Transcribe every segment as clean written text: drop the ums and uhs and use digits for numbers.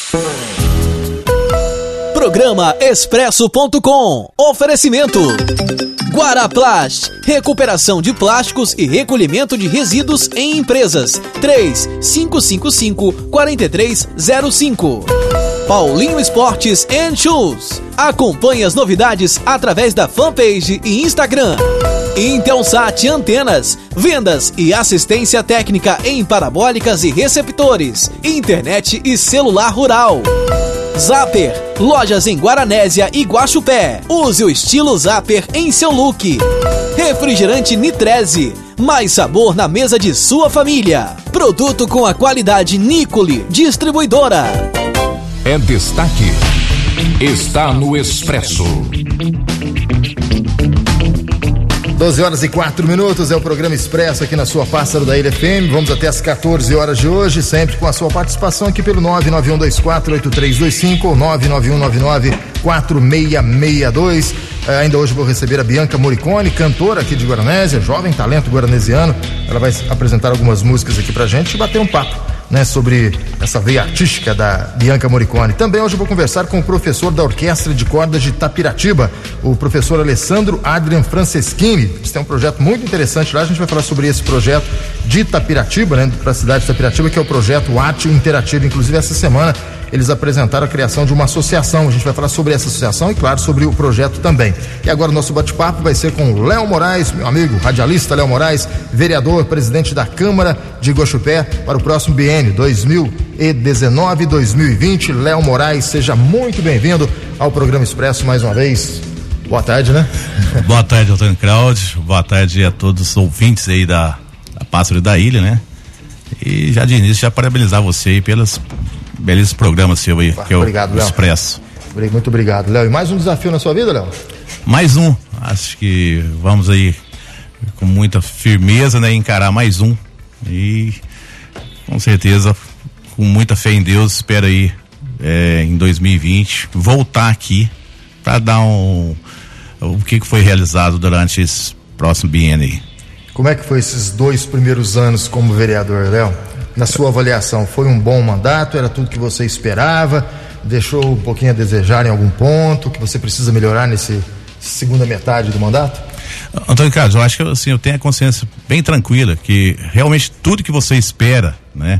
Programa Expresso.com. Oferecimento Guaraplast, recuperação de plásticos e recolhimento de resíduos em empresas. 3555-4305. Paulinho Esportes & Shoes. Acompanhe as novidades através da fanpage e Instagram. Intelsat Antenas, vendas e assistência técnica em parabólicas e receptores, internet e celular rural. Zapper, lojas em Guaranésia e Guaxupé. Use o estilo Zapper em seu look. Refrigerante Nitreze, mais sabor na mesa de sua família. Produto com a qualidade Nicole, distribuidora. É destaque. Está no Expresso. 12h04, é o programa Expresso aqui na sua Pássaro da Ilha FM. Vamos até as 14 horas de hoje, sempre com a sua participação aqui pelo 991248325 ou 991994662. Ainda hoje vou receber a Bianca Morricone, cantora aqui de Guaranésia, jovem talento guaranesiano. Ela vai apresentar algumas músicas aqui pra gente e bater um papo, né, sobre essa veia artística da Bianca Morricone. Também hoje eu vou conversar com o professor da Orquestra de Cordas de Itapiratiba, o professor Alessandro Adrian Franceschini. Eles têm um projeto muito interessante lá, a gente vai falar sobre esse projeto de Itapiratiba, né, para a cidade de Itapiratiba, que é o projeto Arte Interativa. Inclusive essa semana eles apresentaram a criação de uma associação. A gente vai falar sobre essa associação e, claro, sobre o projeto também. E agora o nosso bate-papo vai ser com o Léo Moraes, meu amigo radialista Léo Moraes, vereador, presidente da Câmara de Guaxupé para o próximo biênio 2019-2020. Léo Moraes, seja muito bem-vindo ao programa Expresso mais uma vez. Boa tarde, né? Boa tarde, Antônio Cláudio. Boa tarde a todos os ouvintes aí da Pássaro da Ilha, né? E já de início, já parabenizar você aí pelos belíssimos programas seu aí, que obrigado, é o Expresso. Muito obrigado, Léo. E mais um desafio na sua vida, Léo? Mais um. Acho que vamos aí com muita firmeza, né? Encarar mais um. E com certeza, com muita fé em Deus, espero aí em 2020 voltar aqui para dar o que foi realizado durante esse próximo biênio aí. Como é que foi esses 2 primeiros anos como vereador, Léo? Na sua avaliação, foi um bom mandato? Era tudo que você esperava? Deixou um pouquinho a desejar em algum ponto que você precisa melhorar nesse segunda metade do mandato? Antônio Carlos, eu acho que assim, eu tenho a consciência bem tranquila que realmente tudo que você espera, né?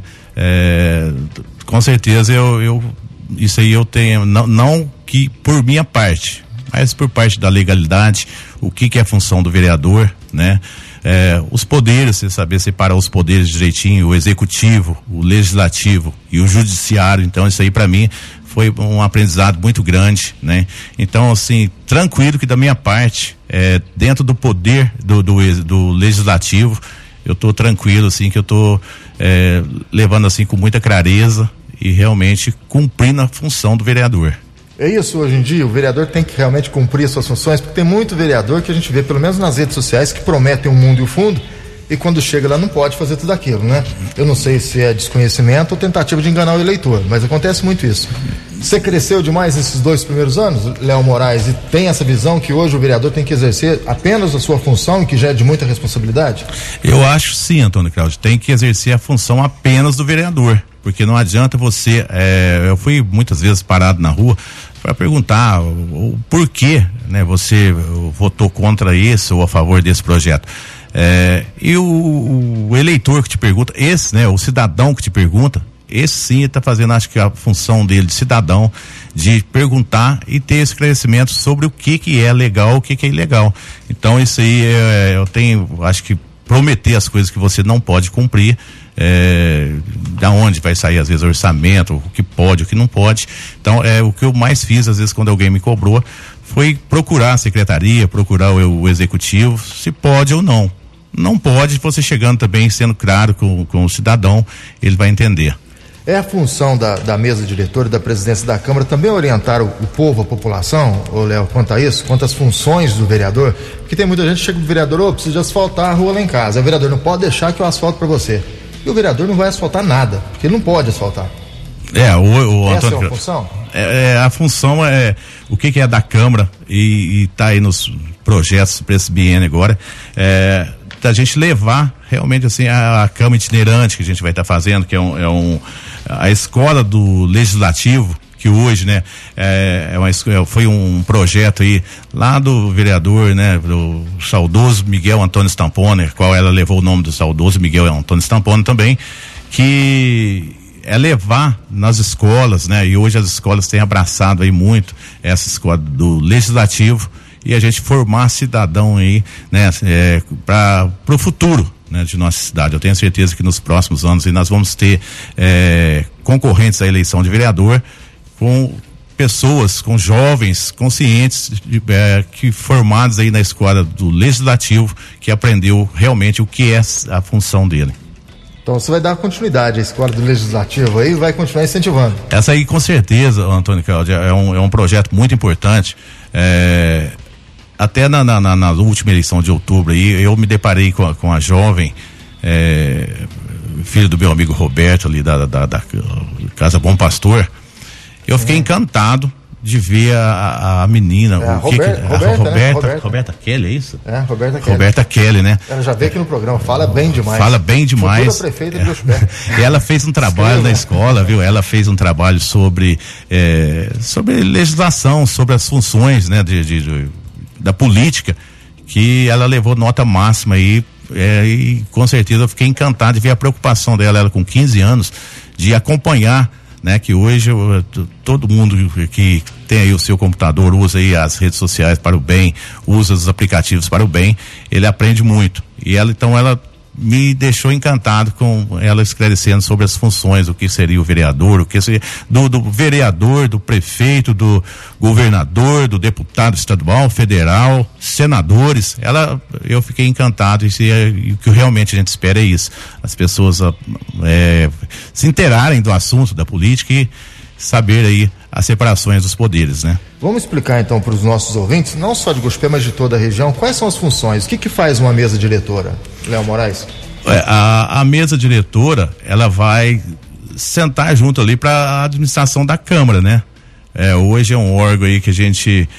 Com certeza isso aí eu tenho, não que por minha parte, mas por parte da legalidade, o que é a função do vereador, né? Os poderes, você saber separar os poderes direitinho, o executivo, o legislativo e o judiciário. Então isso aí para mim foi um aprendizado muito grande, né? Então assim, tranquilo que da minha parte, dentro do poder do legislativo, eu tô tranquilo assim, que eu tô levando assim com muita clareza e realmente cumprindo a função do vereador. É isso hoje em dia, o vereador tem que realmente cumprir as suas funções, porque tem muito vereador que a gente vê, pelo menos nas redes sociais, que prometem um mundo e o fundo, e quando chega lá não pode fazer tudo aquilo, né? Eu não sei se é desconhecimento ou tentativa de enganar o eleitor, mas acontece muito isso. Você cresceu demais nesses 2 primeiros anos, Léo Moraes, e tem essa visão que hoje o vereador tem que exercer apenas a sua função e que já é de muita responsabilidade? Eu acho sim, Antônio Cláudio, tem que exercer a função apenas do vereador, porque não adianta você, eu fui muitas vezes parado na rua para perguntar o porquê, né, você votou contra isso ou a favor desse projeto. E o eleitor que te pergunta, esse, né, o cidadão que te pergunta, esse sim está fazendo, acho que a função dele de cidadão, de perguntar e ter esclarecimento sobre o que é legal, o que é ilegal. Então isso aí eu tenho, acho que prometer as coisas que você não pode cumprir, da onde vai sair às vezes orçamento, o que pode, o que não pode. Então o que eu mais fiz às vezes quando alguém me cobrou foi procurar a secretaria, procurar o executivo, se pode ou não. Não pode, você chegando também sendo claro com o cidadão, ele vai entender. É a função da mesa diretora e da presidência da Câmara também orientar o povo, a população, Léo, quanto a isso, quanto às funções do vereador? Porque tem muita gente que chega pro vereador, preciso de asfaltar a rua lá em casa. O vereador não pode deixar que eu asfalto para você. E o vereador não vai asfaltar nada, porque ele não pode asfaltar. Essa Antônio, é a função? A função é o que é da Câmara e tá aí nos projetos para esse biênio agora, da gente levar realmente assim a cama itinerante que a gente vai estar fazendo, que é a escola do Legislativo, que hoje, né, foi um projeto aí lá do vereador, né, do saudoso Miguel Antônio Stampone, qual ela levou o nome do saudoso Miguel Antônio Stampone também, que é levar nas escolas, né, e hoje as escolas têm abraçado aí muito essa escola do Legislativo, e a gente formar cidadão aí, né, para o futuro, né, de nossa cidade. Eu tenho certeza que nos próximos anos aí nós vamos ter concorrentes à eleição de vereador com pessoas, com jovens conscientes que formados aí na escola do Legislativo, que aprendeu realmente o que é a função dele. Então você vai dar continuidade à escola do Legislativo aí e vai continuar incentivando. Essa aí com certeza, Antônio Cláudio, é um projeto muito importante. Até na última eleição de outubro aí, eu me deparei com a jovem filho do meu amigo Roberto ali da Casa Bom Pastor. Eu fiquei encantado de ver a menina. Roberta Kelly, é isso? Roberta Kelly, né? Ela já veio aqui no programa, fala bem demais. Fala bem demais. Futura prefeita de Gospé. Ela fez um trabalho na escola, viu? Ela fez um trabalho sobre legislação, sobre as funções, né, da política, que ela levou nota máxima aí, e com certeza eu fiquei encantado de ver a preocupação dela, ela com 15 anos, de acompanhar, né, que hoje todo mundo que tem aí o seu computador usa aí as redes sociais para o bem, usa os aplicativos para o bem, ele aprende muito, e ela me deixou encantado com ela esclarecendo sobre as funções, o que seria o vereador, o que seria do vereador, do prefeito, do governador, do deputado estadual, federal, senadores. Eu fiquei encantado, e o que realmente a gente espera é isso, as pessoas se inteirarem do assunto da política e saber aí as separações dos poderes, né? Vamos explicar então para os nossos ouvintes, não só de Gospé, mas de toda a região, quais são as funções, o que faz uma mesa diretora, Léo Moraes? A mesa diretora, ela vai sentar junto ali para a administração da Câmara, né? Hoje é um órgão aí que a gente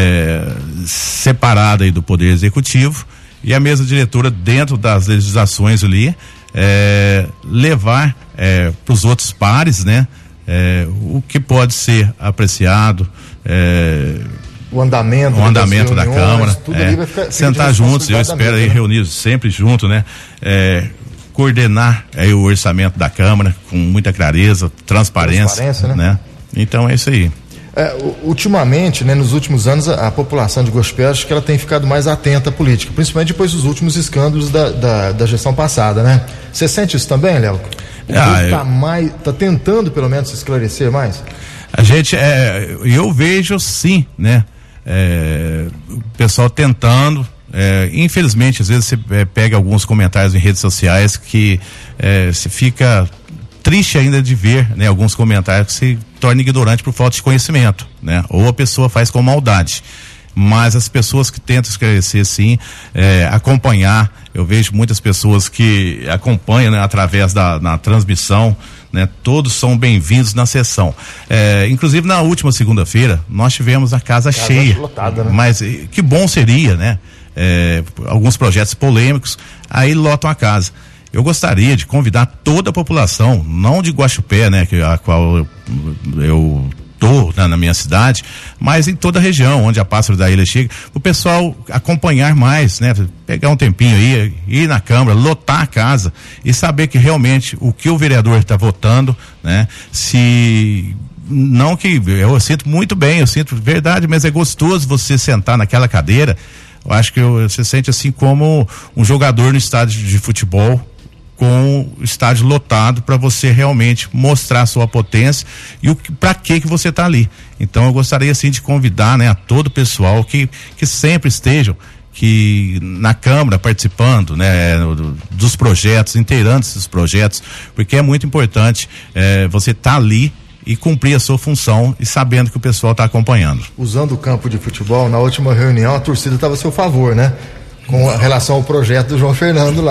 separado aí do Poder Executivo, e a mesa diretora, dentro das legislações ali, levar para os outros pares, né? O que pode ser apreciado, o andamento da Câmara, sentar juntos, eu espero aí reunidos sempre juntos, né? Coordenar aí o orçamento da Câmara com muita clareza, transparência, né? Então é isso aí. Ultimamente, né, nos últimos anos, a população de Gospé, acho que ela tem ficado mais atenta à política, principalmente depois dos últimos escândalos da gestão passada, né? Você sente isso também, Léo? Tá tentando pelo menos se esclarecer mais? A gente, eu vejo sim, né? O pessoal tentando, infelizmente às vezes você pega alguns comentários em redes sociais que se fica triste ainda de ver, né, alguns comentários que se torna ignorante por falta de conhecimento, né? Ou a pessoa faz com maldade. Mas as pessoas que tentam esclarecer, sim, acompanhar, eu vejo muitas pessoas que acompanham, né, através na transmissão, né? Todos são bem-vindos na sessão. Inclusive na última segunda-feira nós tivemos a casa cheia, lotada, né? Mas que bom seria, né? Alguns projetos polêmicos, aí lotam a casa. Eu gostaria de convidar toda a população, não de Guaxupé, né, a qual eu tô, né, na minha cidade, mas em toda a região onde a Pássaro da Ilha chega, o pessoal acompanhar mais, né, pegar um tempinho aí, ir na Câmara, lotar a casa e saber que realmente o que o vereador está votando, né, se não que eu sinto muito bem, eu sinto verdade, mas é gostoso você sentar naquela cadeira. Eu acho que você sente assim como um jogador no estádio de futebol, com o estádio lotado, para você realmente mostrar a sua potência e para que você está ali. Então eu gostaria assim de convidar, né, a todo o pessoal que sempre estejam na Câmara participando, né, dos projetos, inteirando esses projetos, porque é muito importante você estar ali e cumprir a sua função e sabendo que o pessoal está acompanhando. Usando o campo de futebol, na última reunião a torcida estava a seu favor, né? Com relação ao projeto do João Fernando lá.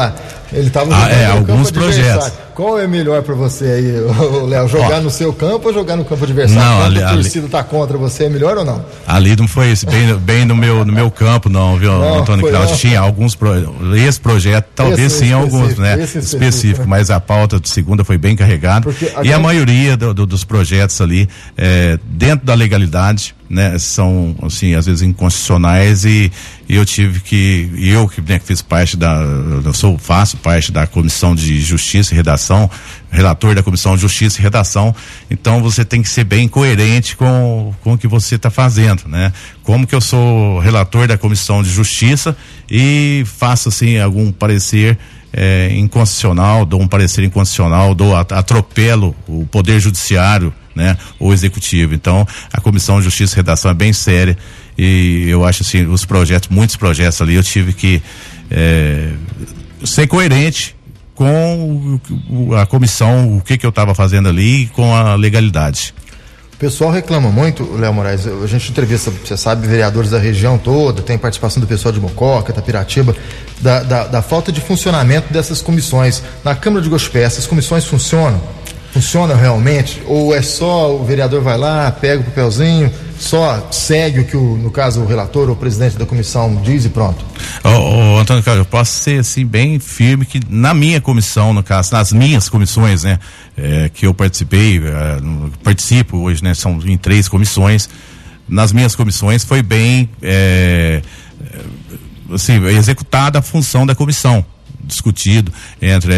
Ele estava alguns projetos. Qual é melhor para você aí, Léo? Jogar no seu campo ou jogar no campo adversário? Não, a torcida está contra você, é melhor ou não? Ali não foi bem no meu campo, não, viu, Antônio Cláudio? Tinha alguns esse projeto, talvez sim alguns, né? Específico, mas a pauta de segunda foi bem carregada. E a maioria dos projetos ali, dentro da legalidade, né, são, assim, às vezes inconstitucionais e eu que fiz parte faço parte da Comissão de Justiça e Redação, relator da Comissão de Justiça e Redação, então você tem que ser bem coerente com o que você está fazendo, né? Como que eu sou relator da Comissão de Justiça e faço, assim, algum parecer inconstitucional, dou um parecer inconstitucional, atropelo o Poder Judiciário, né, o Executivo. Então, a Comissão de Justiça e Redação é bem séria e eu acho, assim, muitos projetos ali, eu tive que ser coerente com a comissão, o que eu estava fazendo ali e com a legalidade. O pessoal reclama muito, Léo Moraes, a gente entrevista, você sabe, vereadores da região toda, tem participação do pessoal de Mococa, Itapiratiba, da falta de funcionamento dessas comissões. Na Câmara de Guaxupé, essas comissões funcionam? Funcionam realmente? Ou é só o vereador vai lá, pega o papelzinho, só segue o que, no caso, o relator ou o presidente da comissão diz e pronto? Antônio Carlos, eu posso ser, assim, bem firme que na minha comissão, no caso, nas minhas comissões, né, que eu participo hoje, né, são em 3 comissões, nas minhas comissões foi bem, assim, executada a função da comissão, discutido entre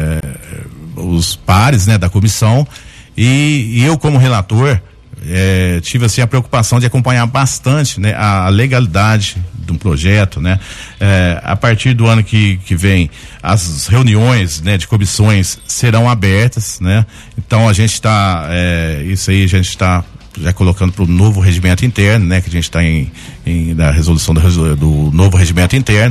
os pares, né, da comissão e eu, como relator, tive, assim, a preocupação de acompanhar bastante, né, a legalidade de um projeto, né? A partir do ano que vem, as reuniões, né, de comissões serão abertas, né? Então a gente está, isso aí a gente está já colocando para o novo regimento interno, né? Que a gente está na resolução do novo regimento interno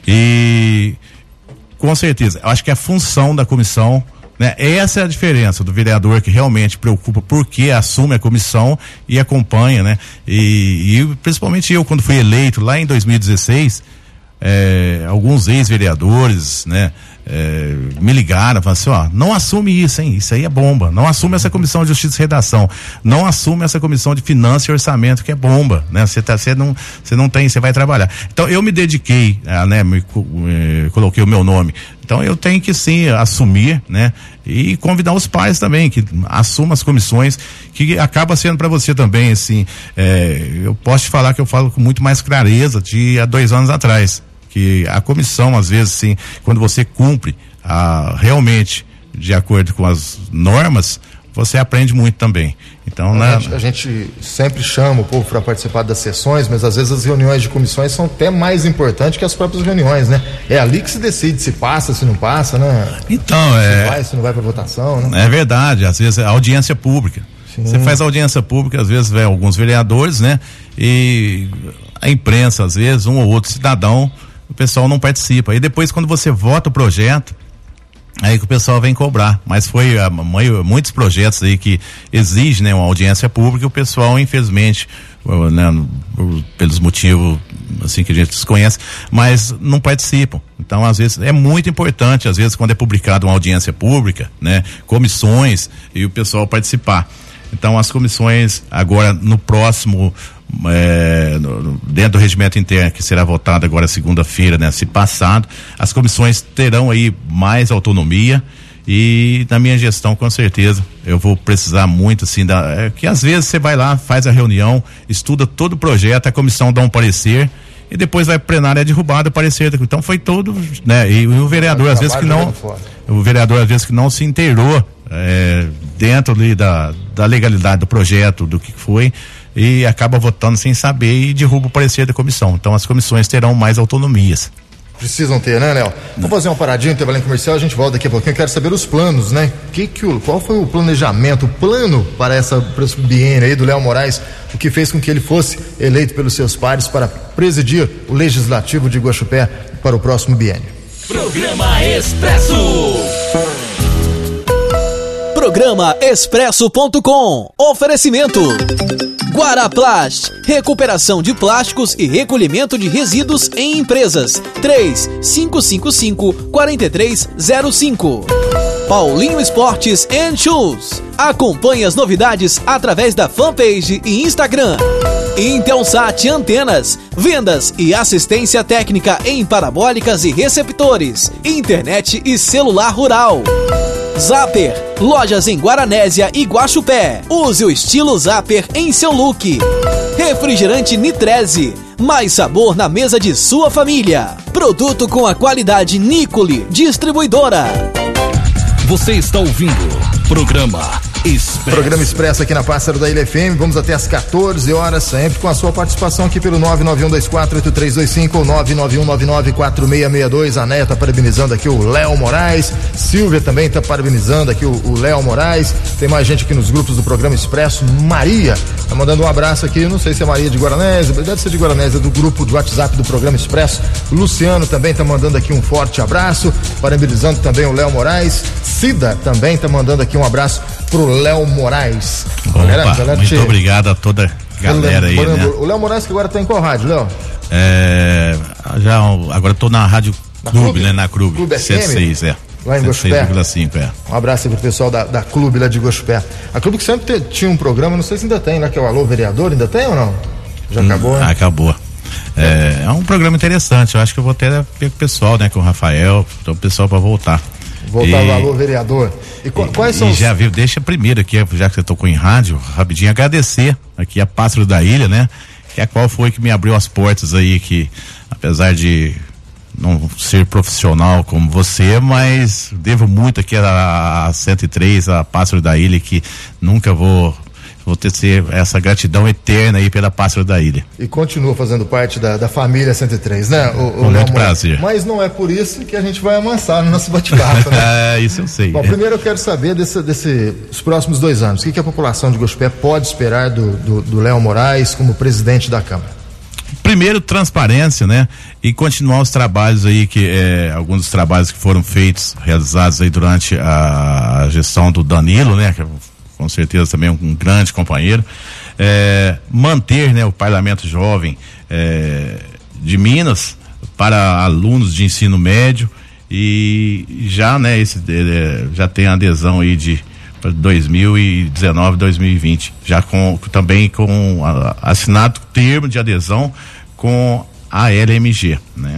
e com certeza, eu acho que a função da comissão, né? Essa é a diferença do vereador que realmente preocupa porque assume a comissão e acompanha, né? E principalmente eu, quando fui eleito lá em 2016, alguns ex-vereadores, né? Me ligaram, falaram assim, não assume isso, hein? Isso aí é bomba. Não assume essa comissão de Justiça e Redação. Não assume essa comissão de Finanças e Orçamento, que é bomba, né? Você não tem, você vai trabalhar. Então eu me dediquei, né? Coloquei o meu nome. Então eu tenho que, sim, assumir, né? E convidar os pais também que assumam as comissões, que acaba sendo para você também, assim, eu posso te falar que eu falo com muito mais clareza de há 2 anos atrás, que a comissão, às vezes, sim, quando você cumpre realmente de acordo com as normas, você aprende muito também. Então, a gente sempre chama o povo para participar das sessões, mas às vezes as reuniões de comissões são até mais importantes que as próprias reuniões, né? É ali que se decide se passa, se não passa, né? Então, se não vai para votação, né? É verdade, às vezes a audiência pública. Sim. Você faz audiência pública, às vezes vem alguns vereadores, né? E a imprensa, às vezes, um ou outro cidadão, o pessoal não participa. E depois, quando você vota o projeto, aí que o pessoal vem cobrar, mas foi muitos projetos aí que exigem, né, uma audiência pública, e o pessoal, infelizmente, né, pelos motivos, assim, que a gente desconhece, mas não participam. Então, às vezes, é muito importante, às vezes, quando é publicado uma audiência pública, né, comissões e o pessoal participar. Então, as comissões, agora, no próximo, dentro do regimento interno, que será votado agora segunda-feira, né, se passado, as comissões terão aí mais autonomia e na minha gestão, com certeza, eu vou precisar muito, assim, que às vezes você vai lá, faz a reunião, estuda todo o projeto, a comissão dá um parecer e depois vai plenário, é derrubado o parecer. Então foi todo, né, e o vereador, às vezes que não se inteirou dentro ali da legalidade do projeto, do que foi, e acaba votando sem saber e derruba o parecer da comissão. Então as comissões terão mais autonomias. Precisam ter, né, Léo? Vamos fazer uma paradinha, intervalo comercial, a gente volta daqui a pouquinho. Eu quero saber os planos, né? Qual foi o planejamento, o plano para esse biênio aí do Léo Moraes, o que fez com que ele fosse eleito pelos seus pares para presidir o Legislativo de Guaxupé para o próximo biênio. Programa Expresso. Programa Expresso.com. Oferecimento Guaraplast, recuperação de plásticos e recolhimento de resíduos em empresas. 3555-4305. Paulinho Esportes and Shoes. Acompanhe as novidades através da fanpage e Instagram. Intelsat Antenas, vendas e assistência técnica em parabólicas e receptores, internet e celular rural. Zapper, lojas em Guaranésia e Guaxupé. Use o estilo Zapper em seu look. Refrigerante Nitreze, mais sabor na mesa de sua família. Produto com a qualidade Nicole, distribuidora. Você está ouvindo Programa Expresso. Programa Expresso aqui na Pássaro da Ilha FM. Vamos até às 14 horas, sempre com a sua participação aqui pelo 991248325 ou 991994662. A Neia tá parabenizando aqui o Léo Moraes. Silvia também tá parabenizando aqui o Léo Moraes. Tem mais gente aqui nos grupos do Programa Expresso. Maria tá mandando um abraço aqui. Não sei se é Maria de Guaranésia, deve ser de Guaranésia, do grupo do WhatsApp do Programa Expresso. O Luciano também tá mandando aqui um forte abraço, parabenizando também o Léo Moraes. Cida também tá mandando aqui um abraço pro Léo Moraes. Opa, muito obrigado a toda a galera aí, né? O Léo Moraes que agora tá em qual rádio, Léo? Agora tô na Rádio Clube, né? Na Clube 106, lá em Guaxupé. 106,5, Um abraço aí pro pessoal da Clube lá de Guaxupé. A Clube que sempre tinha um programa, não sei se ainda tem, né? Que é o Alô Vereador, ainda tem ou não? Já acabou, né? Acabou. É um programa interessante, eu acho que eu vou até ver com o pessoal, né? Com o Rafael, o pessoal pra voltar. Voltar ao Alô Vereador. E quais são já viu, deixa primeiro aqui, já que você tocou em rádio, rapidinho agradecer aqui a Pássaro da Ilha, né? Que é a qual foi que me abriu as portas aí, que apesar de não ser profissional como você, mas devo muito aqui a 103, a Pássaro da Ilha, que nunca vou ter essa gratidão eterna aí pela Pássaro da Ilha. E continua fazendo parte da família 103, né? Com muito prazer. Mas não é por isso que a gente vai amansar no nosso bate-papo, né? Isso eu sei. Bom, primeiro eu quero saber dos próximos 2 anos. O que a população de Guaxupé pode esperar do Léo Moraes como presidente da Câmara? Primeiro, transparência, né? E continuar os trabalhos aí, alguns dos trabalhos que foram realizados aí durante a gestão do Danilo, né? Com certeza também um grande companheiro, manter, né, o Parlamento Jovem de Minas para alunos de ensino médio e já, né, já tem adesão aí de 2019, 2020, já também com assinado termo de adesão com a LMG, né?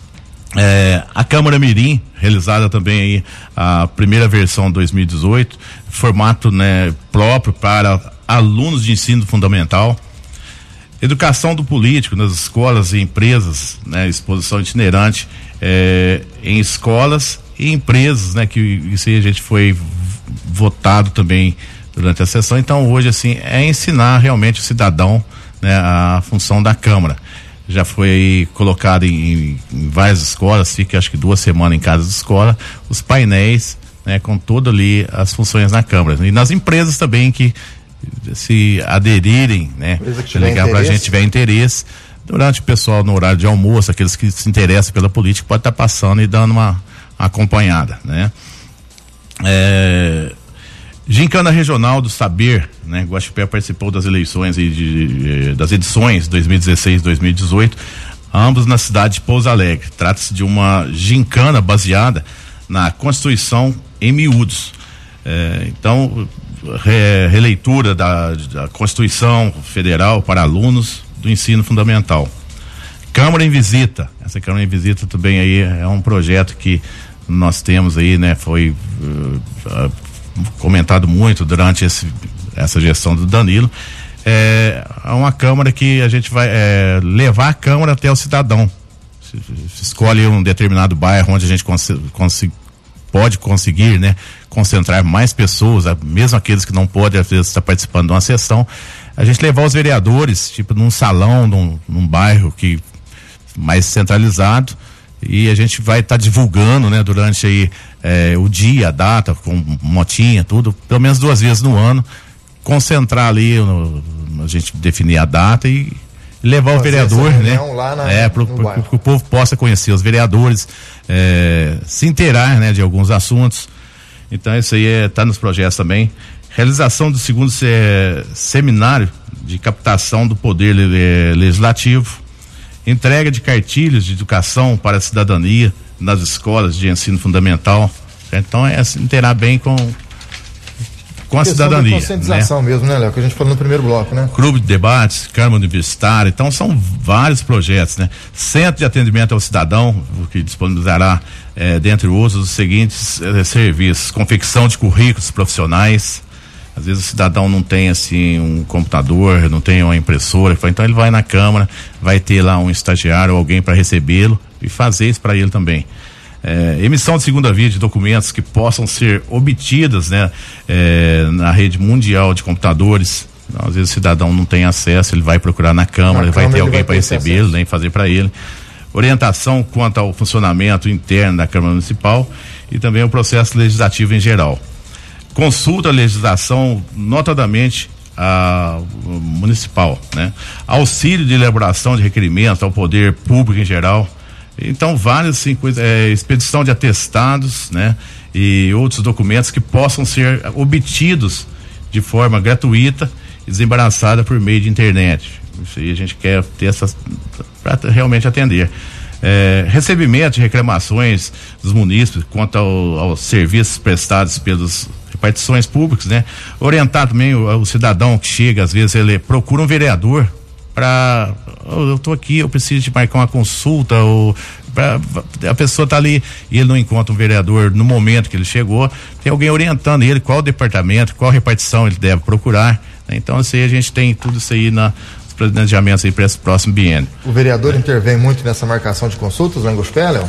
A Câmara Mirim, realizada também aí a primeira versão 2018, formato, né, próprio para alunos de ensino fundamental. Educação do político nas escolas e empresas, né, exposição itinerante em escolas e empresas, né, que isso aí a gente foi votado também durante a sessão. Então hoje, assim, é ensinar realmente o cidadão, né, a função da Câmara. Já foi colocado em várias escolas, fica acho que 2 semanas em cada escola, os painéis, né, com todas ali as funções na Câmara. E nas empresas também que se aderirem, né, ligar pra gente, tiver interesse, durante o pessoal no horário de almoço, aqueles que se interessam pela política, pode estar passando e dando uma acompanhada, né? Gincana Regional do Saber, né? Guaxupé participou das eleições das edições 2016 e 2018, ambos na cidade de Pouso Alegre. Trata-se de uma gincana baseada na Constituição em miúdos. Então, releitura da Constituição Federal para alunos do ensino fundamental. Câmara em Visita. Essa Câmara em Visita também aí é um projeto que nós temos aí, né? Foi comentado muito durante essa gestão do Danilo. É uma Câmara que a gente vai levar a Câmara até o cidadão. Se escolhe um determinado bairro onde a gente pode conseguir, né, concentrar mais pessoas, mesmo aqueles que não podem às vezes estar participando de uma sessão, a gente levar os vereadores, tipo num salão, num bairro mais centralizado, e a gente vai estar divulgando, né, durante aí o dia, a data, com motinha, tudo, pelo menos 2 vezes no ano, concentrar ali, a gente definir a data e levar o vereador, né? Para que o povo possa conhecer os vereadores, se inteirar, né, de alguns assuntos. Então isso aí está nos projetos também. Realização do 2º seminário de captação do poder legislativo, entrega de cartilhas de educação para a cidadania nas escolas de ensino fundamental. Então é se inteirar bem com a cidadania. Conscientização, né? Mesmo, né, Léo? Que a gente falou no primeiro bloco, né? Clube de debates, Câmara Universitária, então são vários projetos, né? Centro de atendimento ao cidadão, que disponibilizará, dentre outros, os seguintes serviços: confecção de currículos profissionais. Às vezes o cidadão não tem assim um computador, não tem uma impressora, então ele vai na Câmara, vai ter lá um estagiário ou alguém para recebê-lo e fazer isso para ele também. Emissão de segunda via de documentos que possam ser obtidas, né, na rede mundial de computadores. Então, às vezes o cidadão não tem acesso, ele vai procurar na Câmara, ele vai ter alguém para recebê-lo, nem fazer para ele. Orientação quanto ao funcionamento interno da Câmara Municipal e também o processo legislativo em geral. Consulta a legislação, notadamente a municipal, né? Auxílio de elaboração de requerimentos ao poder público em geral. Então, várias assim, expedição de atestados, né? E outros documentos que possam ser obtidos de forma gratuita e desembaraçada por meio de internet. Isso aí a gente quer ter essas para realmente atender. Recebimento de reclamações dos munícipes quanto aos serviços prestados pelas repartições públicas, né? Orientar também o cidadão que chega, às vezes ele procura um vereador para eu estou aqui, eu preciso de marcar uma consulta, ou a pessoa está ali e ele não encontra um vereador no momento que ele chegou, tem alguém orientando ele qual departamento, qual repartição ele deve procurar, né? Então isso aí a gente tem tudo isso aí nos planejamentos aí para esse próximo biênio. O vereador intervém muito nessa marcação de consultas, lá em Gospé, Léo?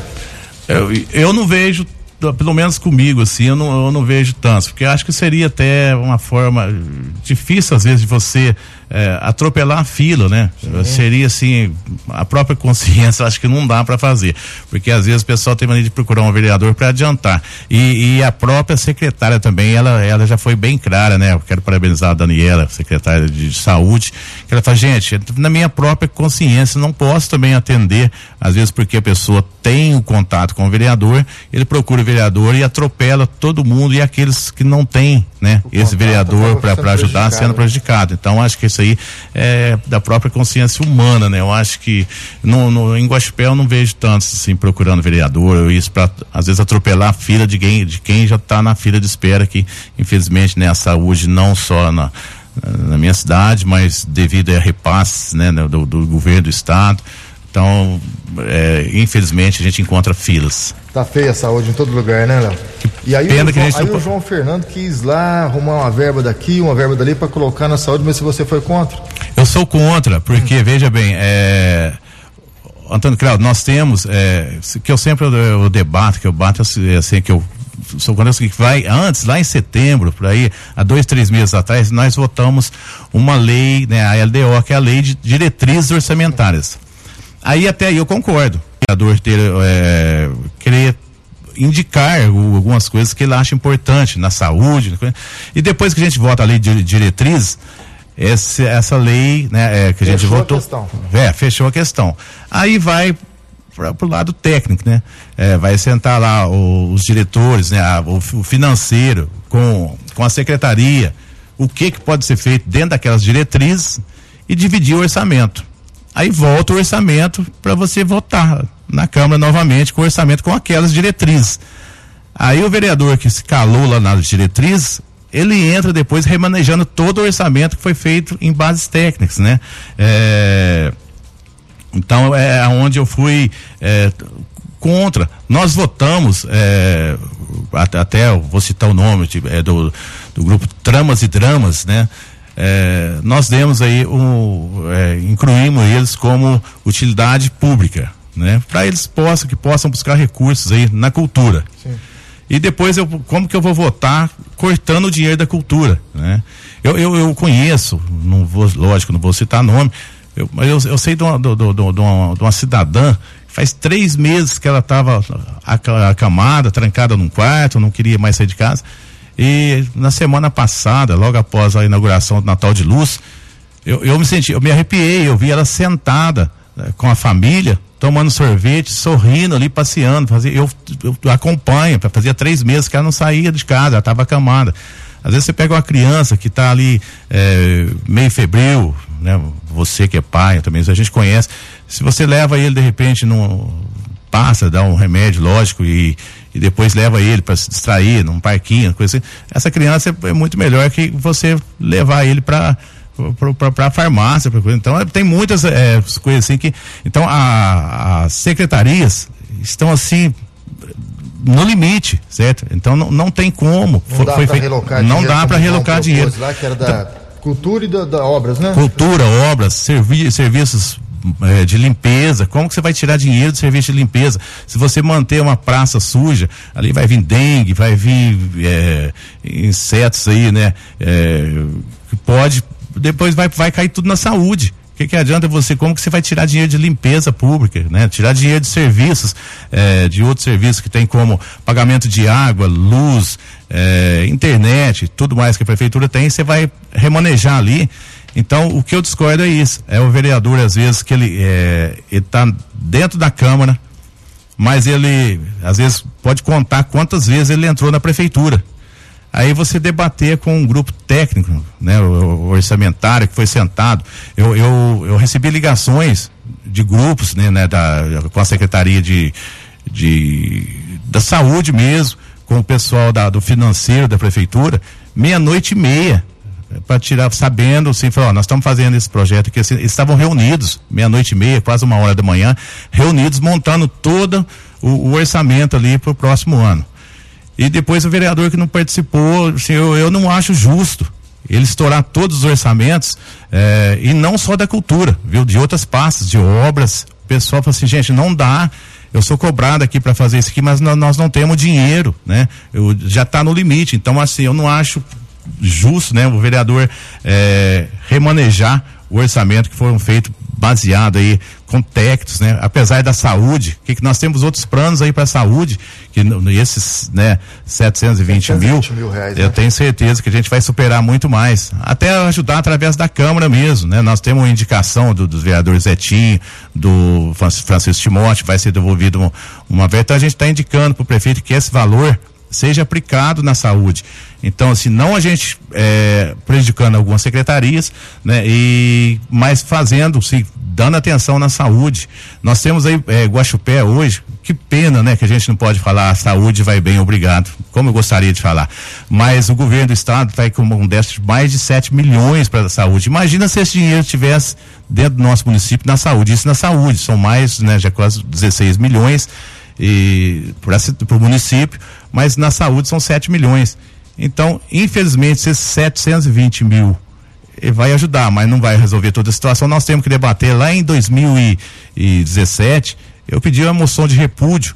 Eu não vejo, pelo menos comigo, assim, eu não vejo tanto, porque acho que seria até uma forma difícil, às vezes, de você atropelar a fila, né? Seria, assim, a própria consciência, acho que não dá para fazer, porque às vezes o pessoal tem mania de procurar um vereador para adiantar, e a própria secretária também, ela já foi bem clara, né? Eu quero parabenizar a Daniela, secretária de saúde, que ela fala, gente, na minha própria consciência, não posso também atender, às vezes porque a pessoa tem um contato com o vereador, ele procura o vereador e atropela todo mundo, e aqueles que não têm, né, esse vereador para ajudar sendo prejudicado. Então acho que isso aí é da própria consciência humana, né? Eu acho que em Guaxupé eu não vejo tantos assim procurando vereador, isso para às vezes atropelar a fila de quem já está na fila de espera, que infelizmente, né, a saúde não só na minha cidade, mas devido a repasses, né, do governo do estado. Então, infelizmente, a gente encontra filas. Tá feia a saúde em todo lugar, né, Léo? E aí, o João Fernando quis lá arrumar uma verba daqui, uma verba dali para colocar na saúde, mas se você foi contra? Eu sou contra, porque, veja bem, Antônio Cláudio, nós temos, que eu sempre eu debato, que eu bato assim, que eu sou contra, que vai antes, lá em setembro, por aí, há 2-3 meses atrás, nós votamos uma lei, né, a LDO, que é a Lei de Diretrizes Orçamentárias. Aí até aí eu concordo. O vereador querer indicar algumas coisas que ele acha importante na saúde, e depois que a gente vota a lei de diretrizes, essa lei, né, que a gente votou, fechou a questão. Aí vai para o lado técnico, né? Vai sentar lá os diretores, né, o financeiro com a secretaria, o que pode ser feito dentro daquelas diretrizes e dividir o orçamento. Aí volta o orçamento para você votar na Câmara novamente com o orçamento com aquelas diretrizes. Aí o vereador que se calou lá nas diretrizes, ele entra depois remanejando todo o orçamento que foi feito em bases técnicas, né? Então é onde eu fui contra. Nós votamos, até eu vou citar o nome do grupo Tramas e Dramas, né? Nós demos aí incluímos eles como utilidade pública, né? Para eles possam buscar recursos aí na cultura. Sim. E depois como que eu vou votar cortando o dinheiro da cultura, né? Eu conheço, lógico, não vou citar nome, mas eu sei de uma cidadã, faz 3 meses que ela estava acamada, trancada num quarto, não queria mais sair de casa. E na semana passada, logo após a inauguração do Natal de Luz, eu me arrepiei, eu vi ela sentada, com a família, tomando sorvete, sorrindo ali, passeando. Eu acompanho, fazia 3 meses que ela não saía de casa, ela estava acamada. Às vezes você pega uma criança que está ali meio febril, né? Você que é pai também, a gente conhece. Se você leva ele de repente dá um remédio, lógico, e depois leva ele para se distrair num parquinho, coisa assim. Essa criança é muito melhor que você levar ele para a farmácia, então tem muitas coisas assim que, então as secretarias estão assim no limite, certo? Então não tem como. Não dá para relocar dinheiro. Lá que era da cultura e da obras, né? Cultura, obras, serviços de limpeza. Como que você vai tirar dinheiro do serviço de limpeza? Se você manter uma praça suja, ali vai vir dengue, vai vir insetos aí, né? Que pode, depois vai cair tudo na saúde. O que adianta como que você vai tirar dinheiro de limpeza pública, né? Tirar dinheiro de serviços, de outros serviços que tem como pagamento de água, luz, internet, tudo mais que a prefeitura tem, você vai remanejar ali. Então, o que eu discordo é isso, o vereador, às vezes, que ele tá dentro da Câmara, mas ele, às vezes, pode contar quantas vezes ele entrou na prefeitura. Aí você debater com um grupo técnico, né, o orçamentário que foi sentado. Eu recebi ligações de grupos, né, com a Secretaria da Saúde mesmo, com o pessoal do financeiro da prefeitura, 00:30, para tirar, sabendo, assim, falou, nós estamos fazendo esse projeto aqui, assim, eles estavam reunidos, 00:30, quase 1h da manhã, reunidos, montando todo o orçamento ali para o próximo ano. E depois o vereador que não participou, assim, eu não acho justo ele estourar todos os orçamentos, e não só da cultura, viu? De outras pastas, de obras. O pessoal fala assim, gente, não dá, eu sou cobrado aqui para fazer isso aqui, mas nós não temos dinheiro, né? Já está no limite, então assim, eu não acho justo, né? O vereador remanejar o orçamento que foram feitos baseado aí com técnicos, né? Apesar da saúde, que nós temos outros planos aí para a saúde, que esses, né, 720 mil reais, eu tenho certeza que a gente vai superar muito mais, até ajudar através da Câmara mesmo, né? Nós temos uma indicação do vereador Zetinho, do Francisco Timóteo, vai ser devolvido uma vez, então a gente está indicando para o prefeito que esse valor seja aplicado na saúde. Então, assim, não a gente prejudicando algumas secretarias, né? Mas fazendo, assim, dando atenção na saúde. Nós temos aí Guaxupé hoje, que pena, né? Que a gente não pode falar a saúde vai bem, obrigado, como eu gostaria de falar. Mas o governo do estado está aí com um déficit de mais de 7 milhões para a saúde. Imagina se esse dinheiro estivesse dentro do nosso município na saúde. Isso na saúde, são mais, né? Já quase 16 milhões para o município, mas na saúde são 7 milhões. Então, infelizmente, esses 720 mil vai ajudar, mas não vai resolver toda a situação. Nós temos que debater. Lá em 2017, eu pedi uma moção de repúdio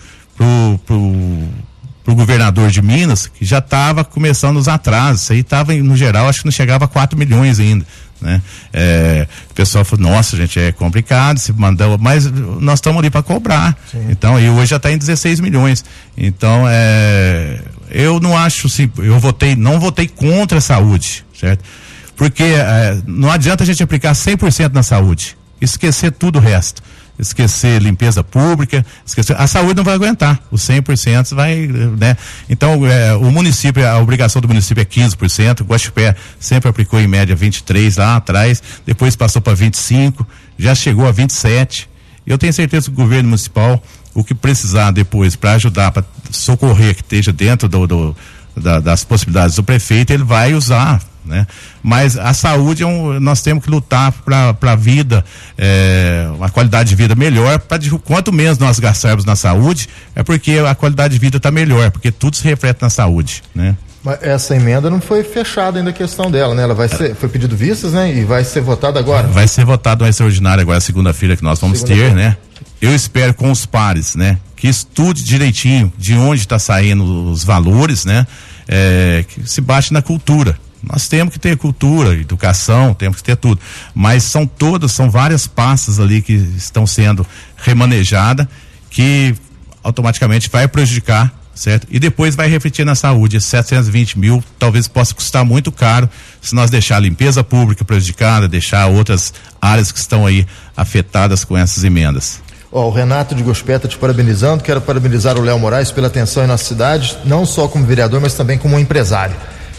pro governador de Minas, que já estava começando os atrasos. Isso aí estava, no geral, acho que não chegava a 4 milhões ainda, né? O pessoal falou, nossa, gente, é complicado, se mandou, mas nós estamos ali para cobrar. Sim. Então, e hoje já está em 16 milhões. Então, eu não acho, assim, não votei contra a saúde, certo? Porque não adianta a gente aplicar 100% na saúde, esquecer tudo o resto. Esquecer limpeza pública, a saúde não vai aguentar, os 100% vai, né? Então, o município, a obrigação do município é 15%, o Guaxupé sempre aplicou em média 23% lá atrás, depois passou para 25%, já chegou a 27%. Eu tenho certeza que o governo municipal, o que precisar depois para ajudar, para socorrer, que esteja dentro das possibilidades do prefeito, ele vai usar, né? Mas a saúde nós temos que lutar para a vida, uma qualidade de vida melhor, quanto menos nós gastarmos na saúde, é porque a qualidade de vida está melhor, porque tudo se reflete na saúde, né? Mas essa emenda não foi fechada ainda a questão dela, né? Ela foi pedido vistas, né? E vai ser votada agora. Vai ser votada uma extraordinária agora, segunda-feira, que nós vamos ter, né? Eu espero com os pares, né? Que estude direitinho de onde está saindo os valores, né? Que se bate na cultura. Nós temos que ter cultura, educação, temos que ter tudo, mas são várias pastas ali que estão sendo remanejadas, que automaticamente vai prejudicar, certo? E depois vai refletir na saúde. Esses 720 mil talvez possa custar muito caro se nós deixar a limpeza pública prejudicada, deixar outras áreas que estão aí afetadas com essas emendas. O Renato de Guaxupé está te parabenizando. Quero parabenizar o Léo Moraes pela atenção em nossa cidade, não só como vereador, mas também como empresário.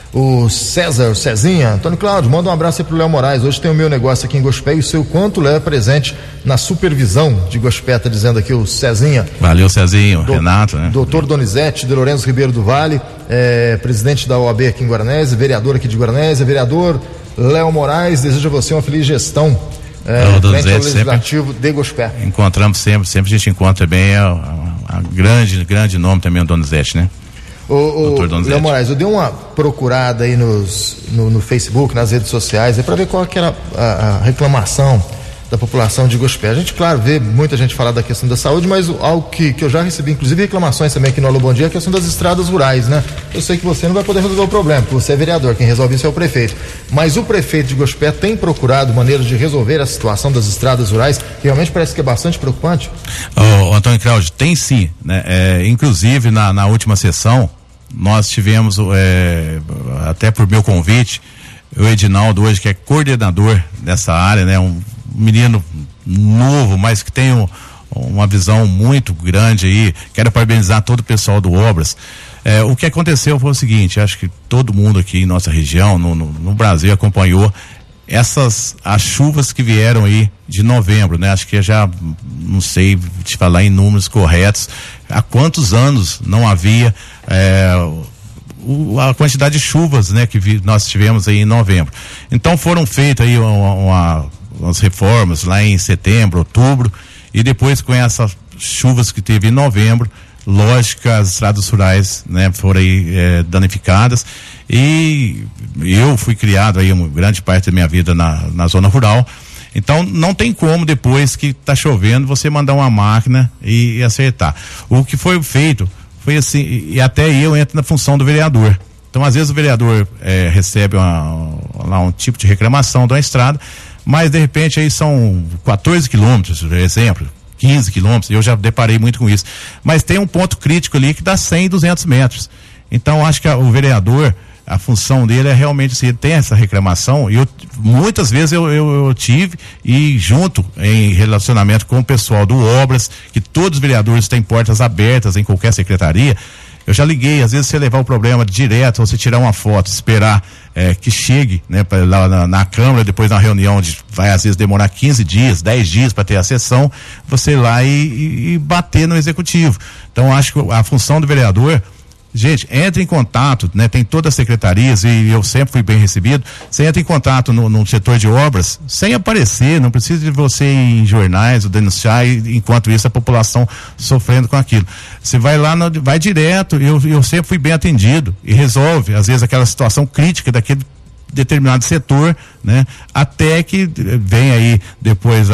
O Cezinha, Antônio Cláudio, manda um abraço aí pro Léo Moraes. Hoje tem o meu negócio aqui em Gospé e o seu quanto Léo é presente na supervisão de Gospé, tá dizendo aqui o Cezinha. Valeu, Cezinho, Renato, né? Doutor Donizete de Lourenço Ribeiro do Vale, presidente da OAB aqui em Guaranésia, vereador aqui de Guaranésia. Vereador Léo Moraes, desejo a você uma feliz gestão frente ao Legislativo de Gospé. Encontramos sempre a gente encontra bem a grande nome também, o Donizete, né? O Léo Moraes, eu dei uma procurada aí no Facebook, nas redes sociais, para ver qual que era a reclamação da população de Gospé. A gente, claro, vê muita gente falar da questão da saúde, mas algo que eu já recebi, inclusive reclamações também aqui no Alô Bom Dia, é a questão das estradas rurais, né? Eu sei que você não vai poder resolver o problema, porque você é vereador, quem resolve isso é o prefeito. Mas o prefeito de Gospé tem procurado maneiras de resolver a situação das estradas rurais, que realmente parece que é bastante preocupante. Antônio Cláudio, tem sim, né? Inclusive na última sessão, nós tivemos, até por meu convite, o Edinaldo hoje, que é coordenador dessa área, né? Um menino novo, mas que tem uma visão muito grande aí. Quero parabenizar todo o pessoal do Obras. O que aconteceu foi o seguinte, acho que todo mundo aqui em nossa região, no Brasil, acompanhou as chuvas que vieram aí de novembro, né? Acho que já não sei te falar em números corretos, há quantos anos não havia a quantidade de chuvas, né, que nós tivemos aí em novembro. Então foram feitas aí umas reformas lá em setembro, outubro, e depois com essas chuvas que teve em novembro, lógico que as estradas rurais, né, foram aí danificadas, e eu fui criado aí uma grande parte da minha vida na zona rural. Então não tem como, depois que está chovendo, você mandar uma máquina e acertar. O que foi feito foi assim, e até eu entro na função do vereador. Então às vezes o vereador recebe um tipo de reclamação de uma estrada, mas de repente aí são 14 quilômetros, por exemplo, 15 quilômetros, eu já deparei muito com isso. Mas tem um ponto crítico ali que dá 100, 200 metros. Então acho que o vereador, a função dele é realmente, se ele tem essa reclamação, muitas vezes eu tive, e junto em relacionamento com o pessoal do Obras, que todos os vereadores têm portas abertas em qualquer secretaria, eu já liguei, às vezes você levar o problema direto, ou você tirar uma foto, esperar que chegue, né, lá na Câmara, depois na reunião, vai às vezes demorar 15 dias, 10 dias para ter a sessão, você ir lá e bater no Executivo. Então acho que a função do vereador, gente, entre em contato, né? Tem todas as secretarias e eu sempre fui bem recebido. Você entra em contato no setor de obras, sem aparecer, não precisa de você ir em jornais ou denunciar, enquanto isso a população sofrendo com aquilo. Você vai lá, vai direto, eu sempre fui bem atendido e resolve, às vezes, aquela situação crítica daquele determinado setor, né? Até que vem aí depois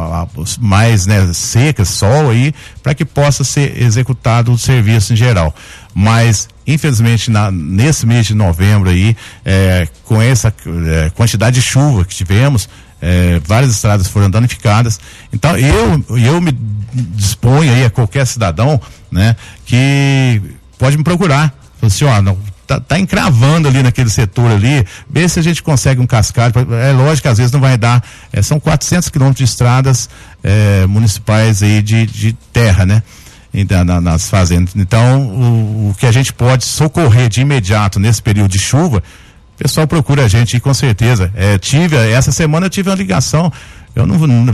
mais, né, seca, sol aí, para que possa ser executado o serviço em geral. Mas infelizmente nesse mês de novembro aí, com essa quantidade de chuva que tivemos, várias estradas foram danificadas. Então eu me disponho aí a qualquer cidadão, né, que pode me procurar. Assim, tá encravando ali naquele setor ali, vê se a gente consegue um cascalho. É lógico que às vezes não vai dar, são 400 quilômetros de estradas municipais aí de terra, né, nas fazendas. Então o que a gente pode socorrer de imediato nesse período de chuva, o pessoal procura a gente, e com certeza. Essa semana eu tive uma ligação, eu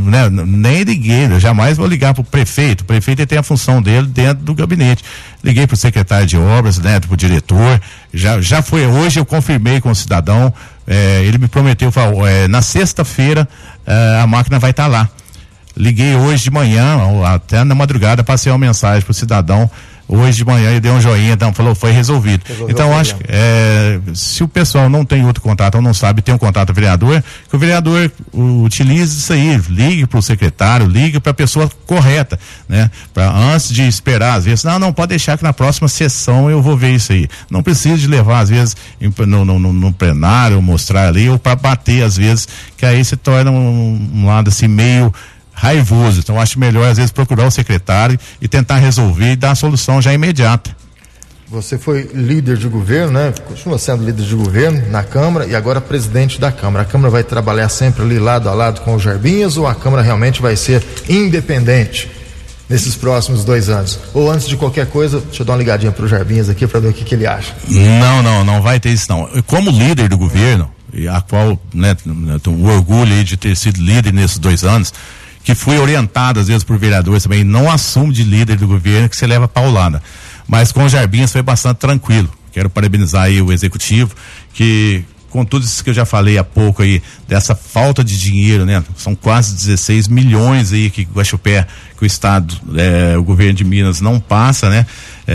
nem liguei, eu jamais vou ligar pro prefeito. O prefeito tem a função dele dentro do gabinete. Liguei pro secretário de obras, né, pro diretor, já foi, hoje eu confirmei com o cidadão, ele me prometeu, na sexta-feira a máquina vai estar lá. Liguei hoje de manhã, até na madrugada, passei uma mensagem pro cidadão. Hoje de manhã ele deu um joinha, então falou, foi resolvido. Então acho que se o pessoal não tem outro contato ou não sabe, tem um contato do vereador, que o vereador utilize isso aí, ligue para o secretário, ligue para a pessoa correta, né? Antes de esperar, às vezes, não pode deixar que na próxima sessão eu vou ver isso aí. Não precisa de levar, às vezes, no plenário, mostrar ali, ou para bater, às vezes, que aí se torna um lado assim meio raivoso. Então acho melhor às vezes procurar o secretário e tentar resolver e dar a solução já imediata. Você foi líder de governo, né? Continua sendo líder de governo na Câmara e agora presidente da Câmara. A Câmara vai trabalhar sempre ali lado a lado com o Jarbinhas, ou a Câmara realmente vai ser independente? nesses próximos 2 anos? Ou antes de qualquer coisa, deixa eu dar uma ligadinha pro Jarbinhas aqui para ver o que ele acha. Não vai ter isso não. Como líder do governo, a qual, né, tenho o orgulho aí de ter sido líder nesses 2 anos, que fui orientado às vezes por vereadores também, não assumo de líder do governo que você leva paulada. Mas com o Jarbinhas foi bastante tranquilo. Quero parabenizar aí o executivo, que com tudo isso que eu já falei há pouco aí, dessa falta de dinheiro, né? São quase 16 milhões aí que Guaxupé, que o estado, o governo de Minas não passa, né?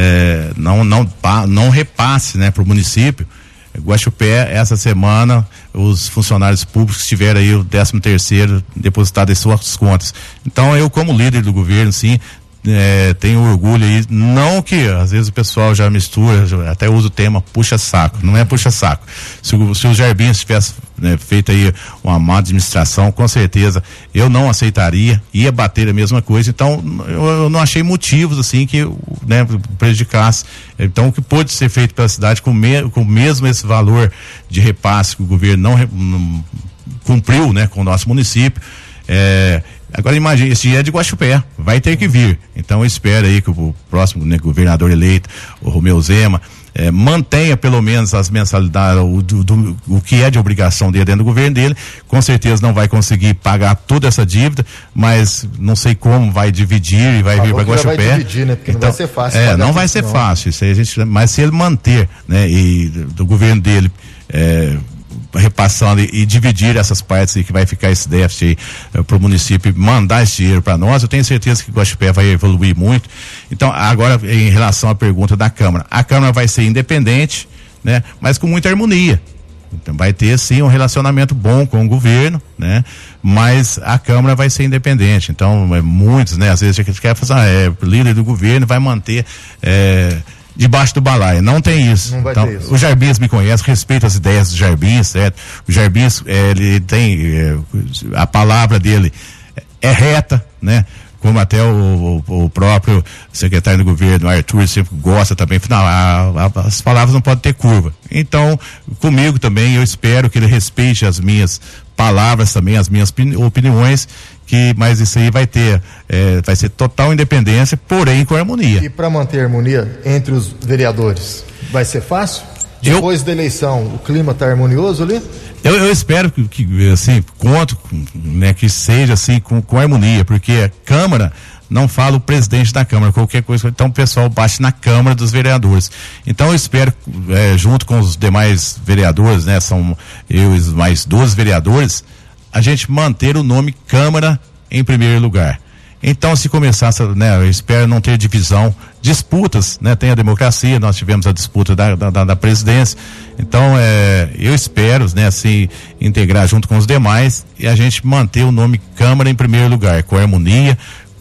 Não repasse, né, para o município. Guaxupé, essa semana, os funcionários públicos tiveram aí o 13º depositado em suas contas. Então, eu como líder do governo, sim, tenho orgulho aí, não que às vezes o pessoal já mistura, até usa o tema puxa-saco, não é puxa-saco. Se o Jarbinhas tivesse, né, feito aí uma má administração, com certeza eu não aceitaria, ia bater a mesma coisa. Então eu não achei motivos assim que, né, prejudicasse. Então o que pôde ser feito pela cidade com mesmo esse valor de repasse que o governo não cumpriu, né, com o nosso município. Agora imagine, esse dinheiro é de Guaxupé, vai ter que vir. Então eu espero aí que o próximo, né, governador eleito, o Romeu Zema, mantenha pelo menos as mensalidades, o que é de obrigação dele dentro do governo dele. Com certeza não vai conseguir pagar toda essa dívida, mas não sei como vai dividir e vai vir para Guaxupé. Vai dividir, né? Porque então, não vai ser fácil. Não vai ser fácil, isso aí mas se ele manter, né, e do governo dele, repassando e dividir essas partes aí que vai ficar esse déficit aí para o município, mandar esse dinheiro para nós, eu tenho certeza que o Guaxupé vai evoluir muito. Então, agora em relação à pergunta da Câmara, a Câmara vai ser independente, né, mas com muita harmonia. Então, vai ter sim um relacionamento bom com o governo, né, mas a Câmara vai ser independente. Então, muitos, né, às vezes a gente quer fazer, líder do governo vai manter debaixo do balaio, não tem isso. Não vai então, ter isso. O Jarbinhas me conhece, respeito as ideias do Jarbinhas, certo? O Jarbinhas, ele tem, a palavra dele é reta, né? Como até o próprio secretário do governo, Arthur, sempre gosta também, as palavras não podem ter curva. Então, comigo também, eu espero que ele respeite as minhas palavras também, as minhas opiniões, mas isso aí vai ser total independência, porém com harmonia. E para manter a harmonia entre os vereadores, vai ser fácil? Depois da eleição, o clima está harmonioso ali? Eu espero que assim, conto, né, que seja assim, com harmonia, porque a Câmara não fala o presidente da Câmara, qualquer coisa, então o pessoal bate na Câmara dos Vereadores. Então eu espero, junto com os demais vereadores, né, são eu e mais 12 vereadores, a gente manter o nome Câmara em primeiro lugar. Então, se começar, né, eu espero não ter divisão, disputas, né, tem a democracia, nós tivemos a disputa da presidência. Então, eu espero, né, assim, integrar junto com os demais e a gente manter o nome Câmara em primeiro lugar, com harmonia,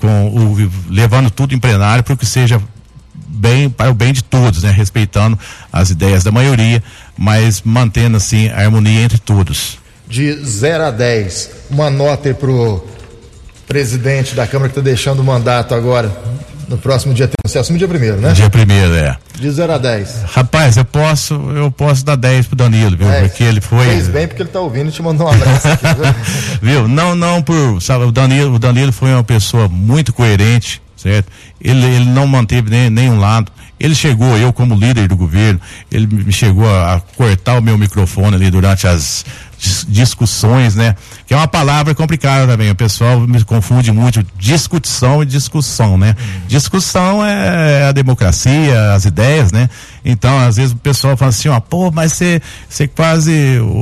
levando tudo em plenário para que seja para o bem de todos, né, respeitando as ideias da maioria, mas mantendo assim a harmonia entre todos. De 0 a 10, uma nota aí pro presidente da Câmara que está deixando o mandato agora, no próximo dia. Você assume dia 1º, né? Dia 1º, De 0 a 10. Rapaz, eu posso dar 10 pro Danilo, viu? Porque ele foi. Fez bem porque ele tá ouvindo e te mandou um abraço aqui, viu? Não sabe, o Danilo foi uma pessoa muito coerente, certo? Ele não manteve nenhum lado. Ele chegou, eu como líder do governo, ele me chegou a cortar o meu microfone ali durante as discussões, né? Que é uma palavra complicada também, o pessoal me confunde muito discussão e discussão, né? Discussão é a democracia, as ideias, né? Então, às vezes o pessoal fala assim, mas você quase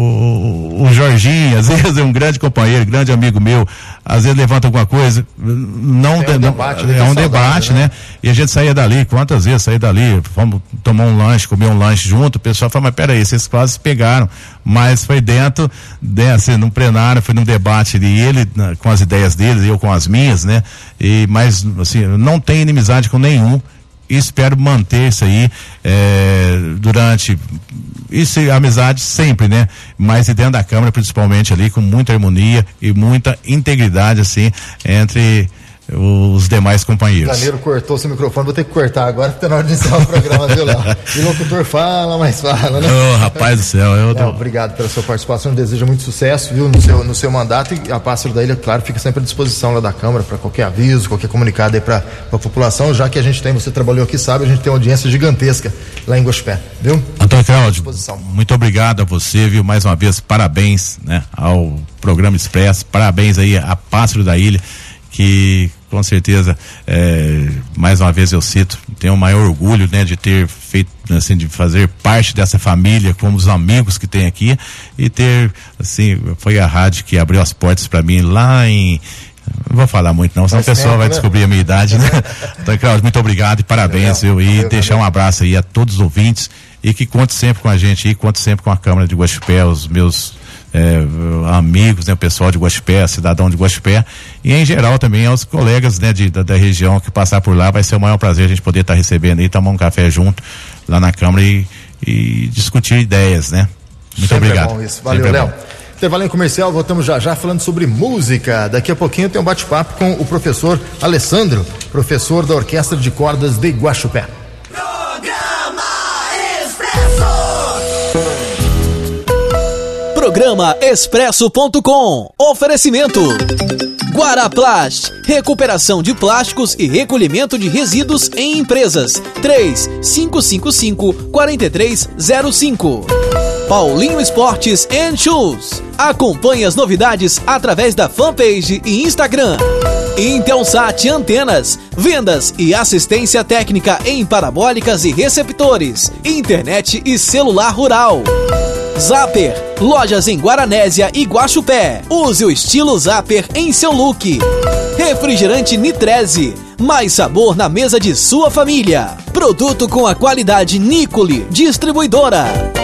o Jorginho, às vezes é um grande companheiro, grande amigo meu, às vezes levanta alguma coisa, é um debate, né? E a gente saía dali, quantas vezes saía dali, fomos tomar um lanche, comer um lanche junto, o pessoal fala, mas peraí, vocês quase se pegaram, mas foi dentro, assim, num plenário, foi num debate de ele com as ideias dele, eu com as minhas, né? Mas, assim, não tem inimizade com nenhum. E espero manter isso aí durante isso, amizade sempre, né? Mas dentro da Câmara, principalmente ali, com muita harmonia e muita integridade, assim, entre os demais companheiros. O Janeiro cortou seu microfone, vou ter que cortar agora, porque tá na hora de encerrar o programa, viu, Léo? E o locutor fala, mas fala, né? Rapaz do céu. Obrigado pela sua participação, desejo muito sucesso, viu, no seu mandato, e a Pássaro da Ilha, claro, fica sempre à disposição lá da Câmara para qualquer aviso, qualquer comunicado aí para a população, já que a gente tem, você trabalhou aqui, sabe, a gente tem uma audiência gigantesca lá em Guaxupé, viu? Antônio Cláudio, muito obrigado a você, viu, mais uma vez, parabéns, né, ao Programa Expresso, parabéns aí à Pássaro da Ilha, que com certeza, mais uma vez eu cito, tenho o maior orgulho, né, de ter feito, assim, de fazer parte dessa família, como os amigos que tem aqui, e ter, assim, foi a rádio que abriu as portas para mim lá em, não vou falar muito não, senão o pessoal vai descobrir a minha idade, né? Então, Cláudio, muito obrigado e parabéns, viu? E deixar um abraço aí a todos os ouvintes, e que conte sempre com a gente aí, conte sempre com a Câmara de Guaxupé, os meus amigos, né, o pessoal de Guaxupé, cidadão de Guaxupé, e em geral também aos colegas, né, da região que passar por lá. Vai ser o maior prazer a gente poder estar recebendo aí, tomar um café junto lá na Câmara e discutir ideias, né? Muito sempre obrigado. Bom isso. Valeu, Léo. Intervalo em comercial, voltamos já falando sobre música. Daqui a pouquinho tem um bate-papo com o professor Alessandro, professor da Orquestra de Cordas de Guaxupé. Programa Expresso.com. Oferecimento Guaraplast, recuperação de plásticos e recolhimento de resíduos em empresas. 3555-4305. Paulinho Esportes & Shoes. Acompanhe as novidades através da fanpage e Instagram. Intelsat Antenas, vendas e assistência técnica em parabólicas e receptores, internet e celular rural. Zapper, lojas em Guaranésia e Guaxupé. Use o estilo Zapper em seu look. Refrigerante Nitreze, mais sabor na mesa de sua família. Produto com a qualidade Nicole, distribuidora.